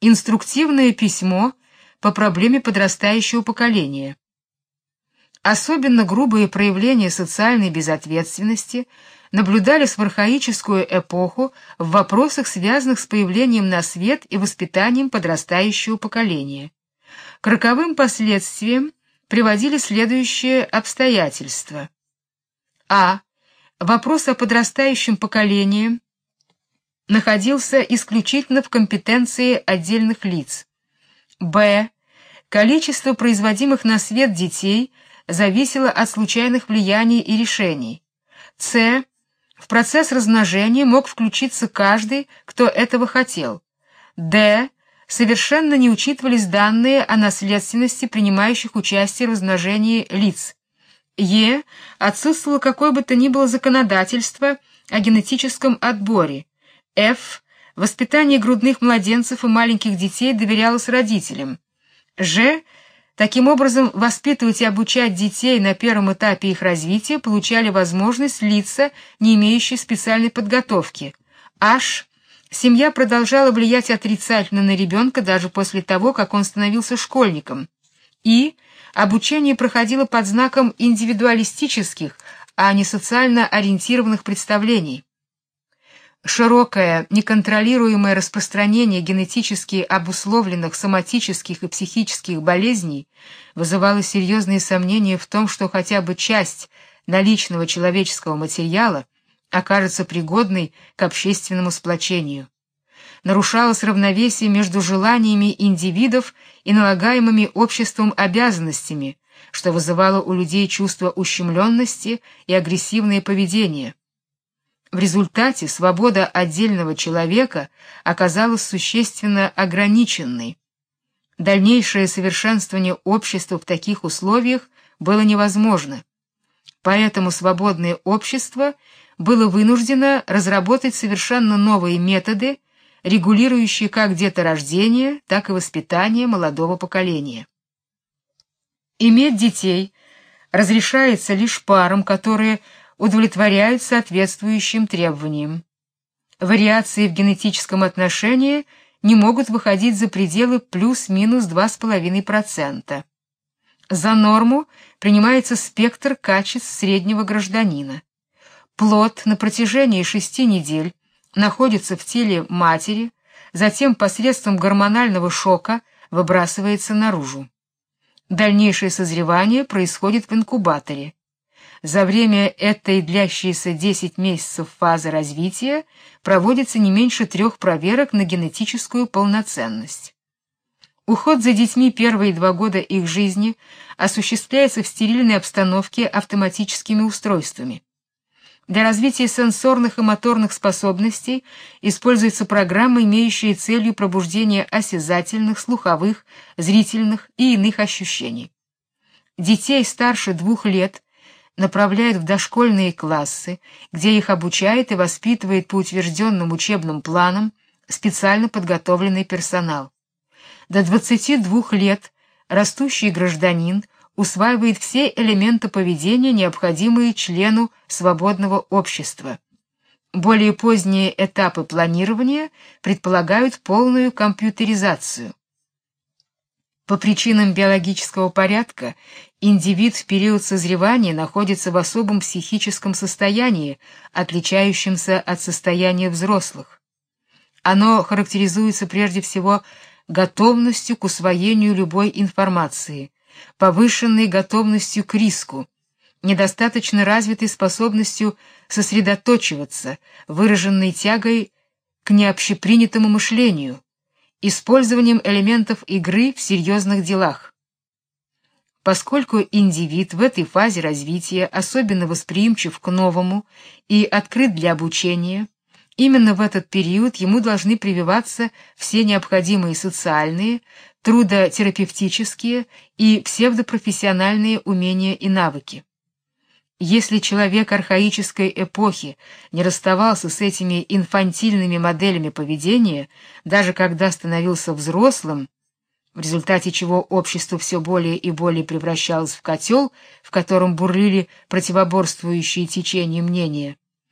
инструктивное письмо по проблеме подрастающего поколения. Особенно грубые проявления социальной безответственности наблюдались в архаическую эпоху в вопросах, связанных с появлением на свет и воспитанием подрастающего поколения. К роковым последствиям приводили следующие обстоятельства. Вопрос о подрастающем поколении находился исключительно в компетенции отдельных лиц. Количество производимых на свет детей зависело от случайных влияний и решений. В процесс размножения мог включиться каждый, кто этого хотел. Совершенно не учитывались данные о наследственности принимающих участие в размножении лиц. Отсутствовало какое бы то ни было законодательство о генетическом отборе. Воспитание грудных младенцев и маленьких детей доверялось родителям. Таким образом, воспитывать и обучать детей на первом этапе их развития получали возможность лица, не имеющие специальной подготовки. Семья продолжала влиять отрицательно на ребенка даже после того, как он становился школьником. Обучение проходило под знаком индивидуалистических, а не социально ориентированных представлений. Широкое, неконтролируемое распространение генетически обусловленных соматических и психических болезней вызывало серьезные сомнения в том, что хотя бы часть наличного человеческого материала окажется пригодной к общественному сплочению. Нарушалось равновесие между желаниями индивидов и налагаемыми обществом обязанностями, что вызывало у людей чувство ущемленности и агрессивное поведение. В результате свобода отдельного человека оказалась существенно ограниченной. Дальнейшее совершенствование общества в таких условиях было невозможно. Поэтому свободное общество было вынуждено разработать совершенно новые методы, регулирующие как деторождение, так и воспитание молодого поколения. Иметь детей разрешается лишь парам, которые удовлетворяют соответствующим требованиям. Вариации в генетическом отношении не могут выходить за пределы плюс-минус 2,5%. За норму принимается спектр качеств среднего гражданина. Плод на протяжении 6 недель находится в теле матери, затем посредством гормонального шока выбрасывается наружу. Дальнейшее созревание происходит в инкубаторе. За время этой длящейся 10 месяцев фазы развития проводится не меньше 3 проверок на генетическую полноценность. Уход за детьми первые 2 года их жизни осуществляется в стерильной обстановке автоматическими устройствами. Для развития сенсорных и моторных способностей используются программы, имеющие целью пробуждение осязательных, слуховых, зрительных и иных ощущений. Детей старше 2 лет направляют в дошкольные классы, где их обучает и воспитывает по утвержденным учебным планам специально подготовленный персонал. До 22 лет растущий гражданин усваивает все элементы поведения, необходимые члену свободного общества. Более поздние этапы планирования предполагают полную компьютеризацию. По причинам биологического порядка индивид в период созревания находится в особом психическом состоянии, отличающемся от состояния взрослых. Оно характеризуется прежде всего готовностью к усвоению любой информации, повышенной готовностью к риску, недостаточно развитой способностью сосредоточиваться, выраженной тягой к необщепринятому мышлению, использованием элементов игры в серьезных делах. Поскольку индивид в этой фазе развития особенно восприимчив к новому и открыт для обучения, именно в этот период ему должны прививаться все необходимые социальные, трудотерапевтические и псевдопрофессиональные умения и навыки. Если человек архаической эпохи не расставался с этими инфантильными моделями поведения, даже когда становился взрослым, в результате чего общество все более и более превращалось в котел, в котором бурлили противоборствующие течения мнения,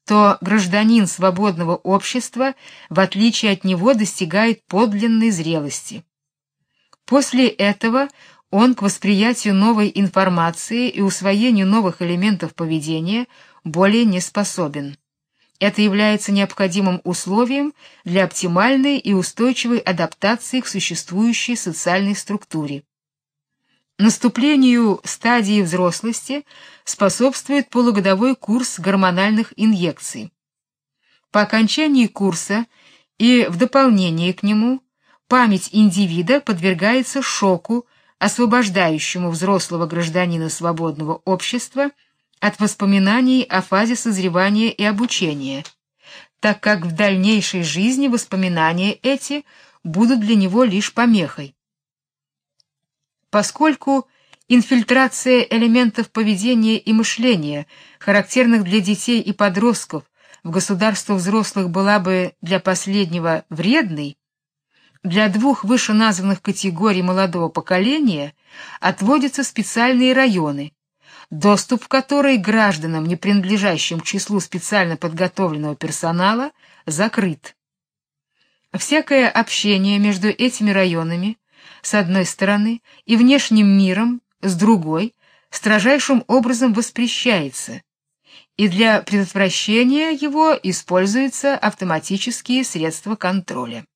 то гражданин свободного общества, в отличие от него, достигает подлинной зрелости. После этого он к восприятию новой информации и усвоению новых элементов поведения более не способен. Это является необходимым условием для оптимальной и устойчивой адаптации к существующей социальной структуре. Наступлению стадии взрослости способствует полугодовой курс гормональных инъекций. По окончании курса и в дополнение к нему память индивида подвергается шоку, освобождающему взрослого гражданина свободного общества от воспоминаний о фазе созревания и обучения, так как в дальнейшей жизни воспоминания эти будут для него лишь помехой. Поскольку инфильтрация элементов поведения и мышления, характерных для детей и подростков, в государство взрослых была бы для последнего вредной, для двух вышеназванных категорий молодого поколения отводятся специальные районы, доступ в которые гражданам, не принадлежащим к числу специально подготовленного персонала, закрыт. Всякое общение между этими районами, с одной стороны, и внешним миром, с другой, строжайшим образом воспрещается, и для предотвращения его используются автоматические средства контроля.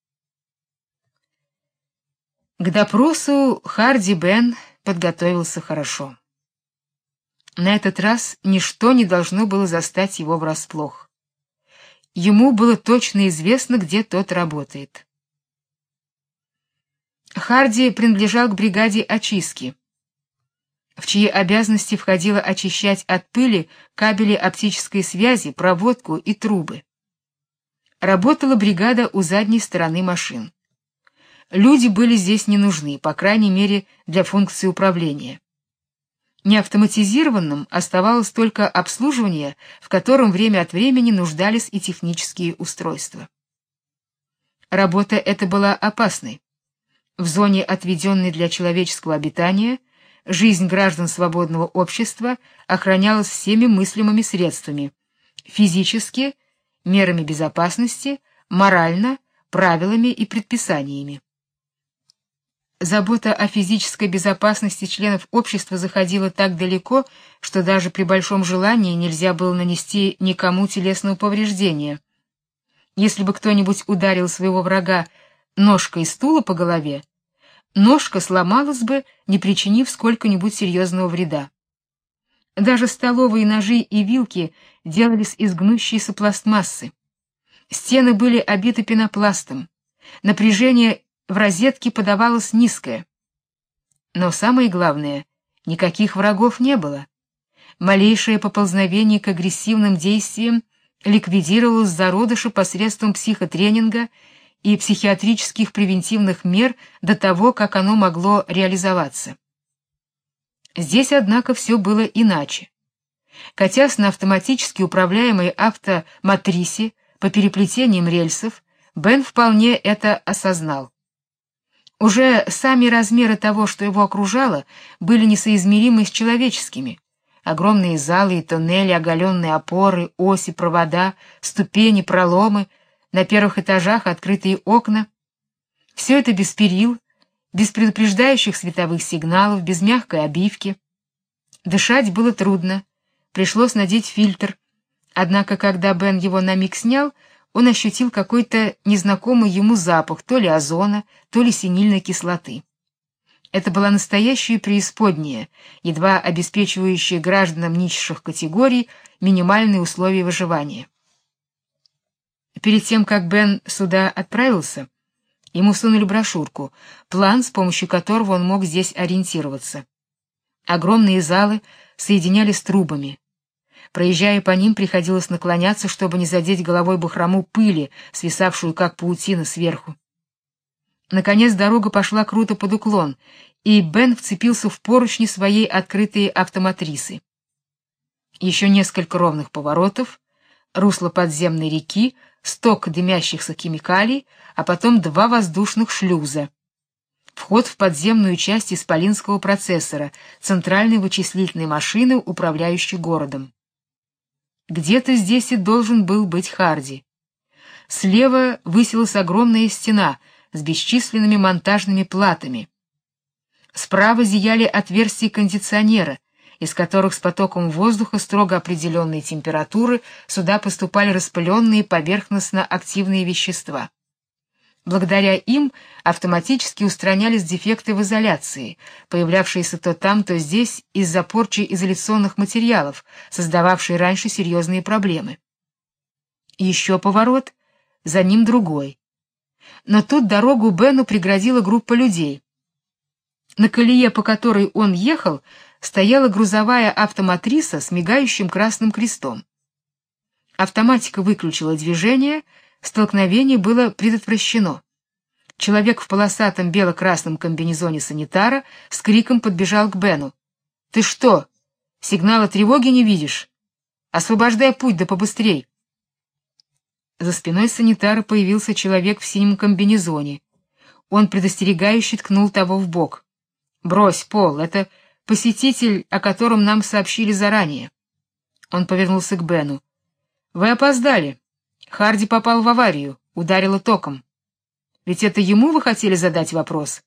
К допросу Харди Бен подготовился хорошо. На этот раз ничто не должно было застать его врасплох. Ему было точно известно, где тот работает. Харди принадлежал к бригаде очистки, в чьи обязанности входило очищать от пыли кабели оптической связи, проводку и трубы. Работала бригада у задней стороны машин. Люди были здесь не нужны, по крайней мере, для функции управления. Неавтоматизированным оставалось только обслуживание, в котором время от времени нуждались и технические устройства. Работа эта была опасной. В зоне, отведенной для человеческого обитания, жизнь граждан свободного общества охранялась всеми мыслимыми средствами: физически, мерами безопасности, морально, правилами и предписаниями. Забота о физической безопасности членов общества заходила так далеко, что даже при большом желании нельзя было нанести никому телесного повреждения. Если бы кто-нибудь ударил своего врага ножкой стула по голове, ножка сломалась бы, не причинив сколько-нибудь серьезного вреда. Даже столовые ножи и вилки делались из гнущейся пластмассы. Стены были обиты пенопластом. Напряжение в розетке подавалось низкое. Но самое главное, никаких врагов не было. Малейшее поползновение к агрессивным действиям ликвидировалось в зародыше посредством психотренинга и психиатрических превентивных мер до того, как оно могло реализоваться. Здесь, однако, все было иначе. Катясь на автоматически управляемой автоматрисе по переплетениям рельсов, Бен вполне это осознал. Уже сами размеры того, что его окружало, были несоизмеримы с человеческими. Огромные залы и тоннели, оголенные опоры, оси, провода, ступени, проломы, на первых этажах открытые окна. Все это без перил, без предупреждающих световых сигналов, без мягкой обивки. Дышать было трудно, пришлось надеть фильтр. Однако, когда Бен его на миг снял, он ощутил какой-то незнакомый ему запах, то ли озона, то ли синильной кислоты. Это была настоящая преисподняя, едва обеспечивающая гражданам низших категорий минимальные условия выживания. Перед тем, как Бен сюда отправился, ему сунули брошюрку, план, с помощью которого он мог здесь ориентироваться. Огромные залы соединялись трубами. Проезжая по ним, приходилось наклоняться, чтобы не задеть головой бахрому пыли, свисавшую как паутина сверху. Наконец дорога пошла круто под уклон, и Бен вцепился в поручни своей открытой автоматрисы. Еще несколько ровных поворотов, русло подземной реки, сток дымящихся химикалий, а потом 2 воздушных шлюза. Вход в подземную часть исполинского процессора, центральной вычислительной машины, управляющей городом. Где-то здесь и должен был быть Харди. Слева высилась огромная стена с бесчисленными монтажными платами. Справа зияли отверстия кондиционера, из которых с потоком воздуха строго определенной температуры сюда поступали распыленные поверхностно-активные вещества. Благодаря им автоматически устранялись дефекты в изоляции, появлявшиеся то там, то здесь из-за порчи изоляционных материалов, создававшие раньше серьезные проблемы. Еще поворот, за ним другой. Но тут дорогу Бену преградила группа людей. На колее, по которой он ехал, стояла грузовая автоматриса с мигающим красным крестом. Автоматика выключила движение, столкновение было предотвращено. Человек в полосатом бело-красном комбинезоне санитара с криком подбежал к Бену. «Ты что, сигнала тревоги не видишь? Освобождай путь, да побыстрей!» За спиной санитара появился человек в синем комбинезоне. Он предостерегающе ткнул того в бок. «Брось, Пол, это посетитель, о котором нам сообщили заранее». Он повернулся к Бену. «Вы опоздали. Харди попал в аварию, ударило током. Ведь это ему вы хотели задать вопрос?»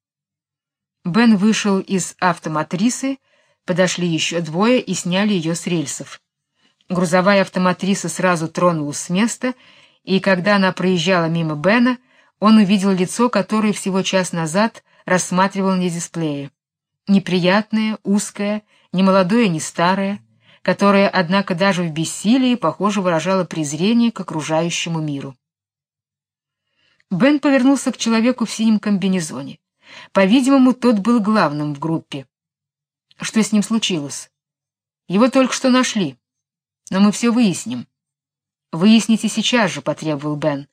Бен вышел из автоматрисы, подошли еще двое и сняли ее с рельсов. Грузовая автоматриса сразу тронулась с места, и когда она проезжала мимо Бена, он увидел лицо, которое всего час назад рассматривал на дисплее. Неприятное, узкое, ни молодое, ни старое, которое, однако, даже в бессилии, похоже, выражало презрение к окружающему миру. Бен повернулся к человеку в синем комбинезоне. По-видимому, тот был главным в группе. Что с ним случилось? Его только что нашли. Но мы все выясним. Выясните сейчас же, потребовал Бен.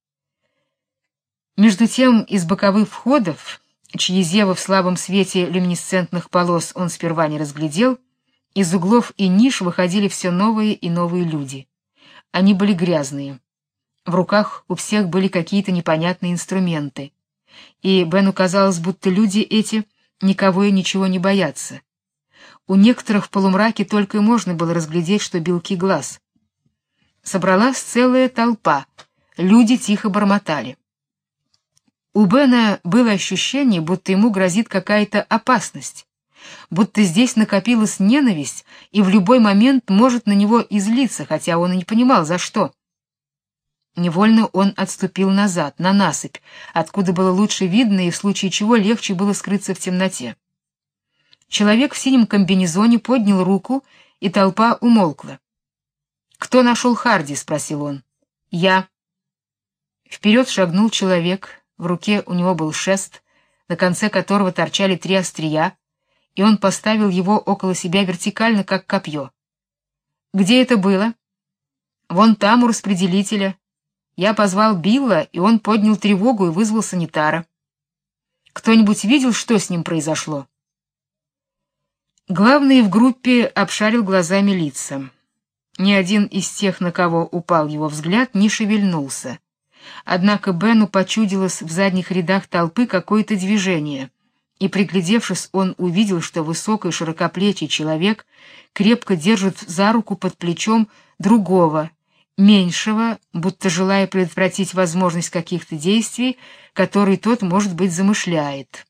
Между тем, из боковых входов, чьи зевы в слабом свете люминесцентных полос он сперва не разглядел, из углов и ниш выходили все новые и новые люди. Они были грязные. В руках у всех были какие-то непонятные инструменты. И Бену казалось, будто люди эти никого и ничего не боятся. У некоторых в полумраке только и можно было разглядеть, что белки глаз. Собралась целая толпа. Люди тихо бормотали. У Бена было ощущение, будто ему грозит какая-то опасность, будто здесь накопилась ненависть и в любой момент может на него излиться, хотя он и не понимал, за что. Невольно он отступил назад, на насыпь, откуда было лучше видно и в случае чего легче было скрыться в темноте. Человек в синем комбинезоне поднял руку, и толпа умолкла. «Кто нашел Харди?» — спросил он. «Я». Вперед шагнул человек. В руке у него был шест, на конце которого торчали 3 острия, и он поставил его около себя вертикально, как копье. «Где это было?» «Вон там, у распределителя. Я позвал Билла, и он поднял тревогу и вызвал санитара. Кто-нибудь видел, что с ним произошло?» Главный в группе обшарил глазами лица. Ни один из тех, на кого упал его взгляд, не шевельнулся. Однако Бену почудилось в задних рядах толпы какое-то движение, и, приглядевшись, он увидел, что высокий широкоплечий человек крепко держит за руку под плечом другого, меньшего, будто желая предотвратить возможность каких-то действий, которые тот, может быть, замышляет.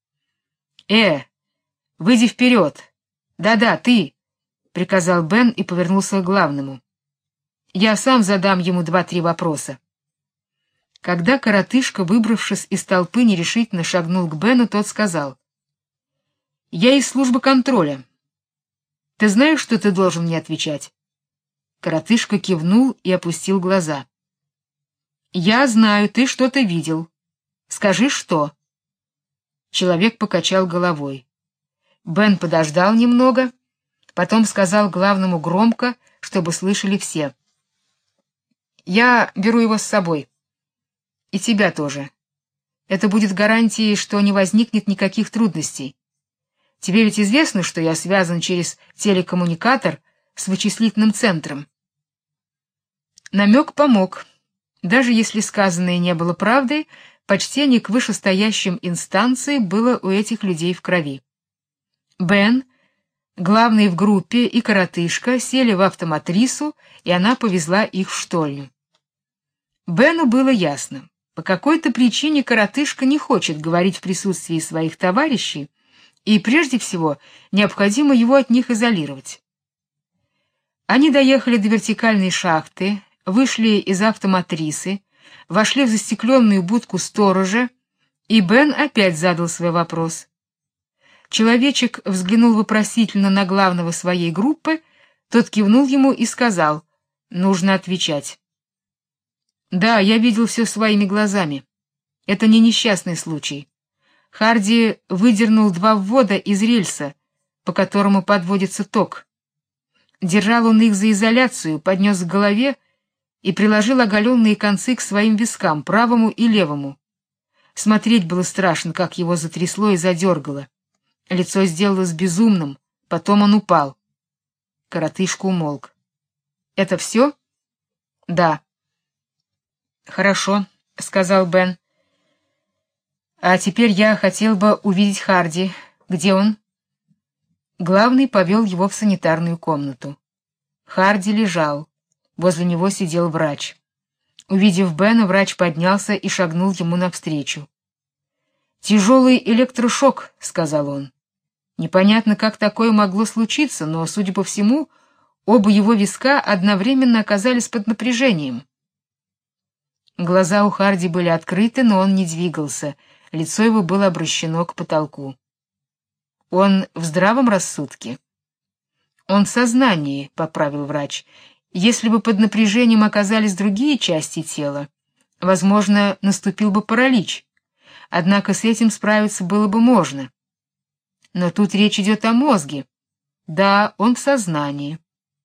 Выйди вперед! Да-да, ты!» — приказал Бен и повернулся к главному. «Я сам задам ему 2-3 вопроса». Когда коротышка, выбравшись из толпы, нерешительно шагнул к Бену, тот сказал: «Я из службы контроля. Ты знаешь, что ты должен мне отвечать?» Коротышка кивнул и опустил глаза. «Я знаю, ты что-то видел. Скажи, что?» Человек покачал головой. Бен подождал немного, потом сказал главному громко, чтобы слышали все: «Я беру его с собой. И тебя тоже. Это будет гарантией, что не возникнет никаких трудностей. Тебе ведь известно, что я связан через телекоммуникатор с вычислительным центром». Намек помог. Даже если сказанное не было правдой, почтение к вышестоящим инстанции было у этих людей в крови. Бен, Главный в группе и коротышка сели в автоматрису, и она повезла их в штольню. Бену было ясно, по какой-то причине коротышка не хочет говорить в присутствии своих товарищей, и прежде всего необходимо его от них изолировать. Они доехали до вертикальной шахты, вышли из автоматрисы, вошли в застекленную будку сторожа, и Бен опять задал свой вопрос. Человечек взглянул вопросительно на главного своей группы, тот кивнул ему и сказал: «Нужно отвечать». «Да, я видел все своими глазами. Это не несчастный случай. Харди выдернул 2 ввода из рельса, по которому подводится ток. Держал он их за изоляцию, поднес к голове и приложил оголенные концы к своим вискам, правому и левому. Смотреть было страшно, как его затрясло и задергало. Лицо сделалось безумным, потом он упал». Коротышка умолк. «Это все?» «Да». «Хорошо», — сказал Бен. «А теперь я хотел бы увидеть Харди. Где он?» Главный повел его в санитарную комнату. Харди лежал. Возле него сидел врач. Увидев Бена, врач поднялся и шагнул ему навстречу. «Тяжелый электрошок», — сказал он. Непонятно, как такое могло случиться, но, судя по всему, оба его виска одновременно оказались под напряжением. Глаза у Харди были открыты, но он не двигался, лицо его было обращено к потолку. «Он в здравом рассудке?» «Он в сознании», — поправил врач. «Если бы под напряжением оказались другие части тела, возможно, наступил бы паралич. Однако с этим справиться было бы можно. Но тут речь идет о мозге. Да, он в сознании.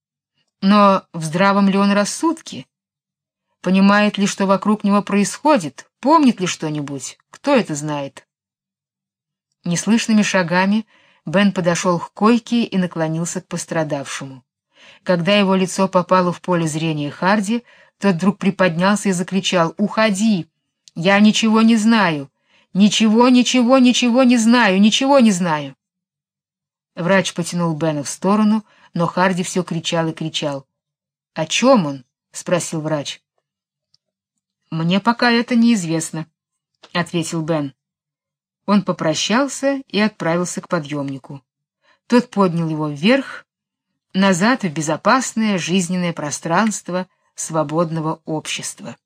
Но в здравом ли он рассудке? Понимает ли, что вокруг него происходит? Помнит ли что-нибудь? Кто это знает?» Неслышными шагами Бен подошел к койке и наклонился к пострадавшему. Когда его лицо попало в поле зрения Харди, тот вдруг приподнялся и закричал: «Уходи! Я ничего не знаю! Ничего не знаю! Ничего не знаю!» Врач потянул Бена в сторону, но Харди все кричал и кричал. «О чем он?» — спросил врач. «Мне пока это неизвестно», — ответил Бен. Он попрощался и отправился к подъемнику. Тот поднял его вверх, назад в безопасное жизненное пространство свободного общества.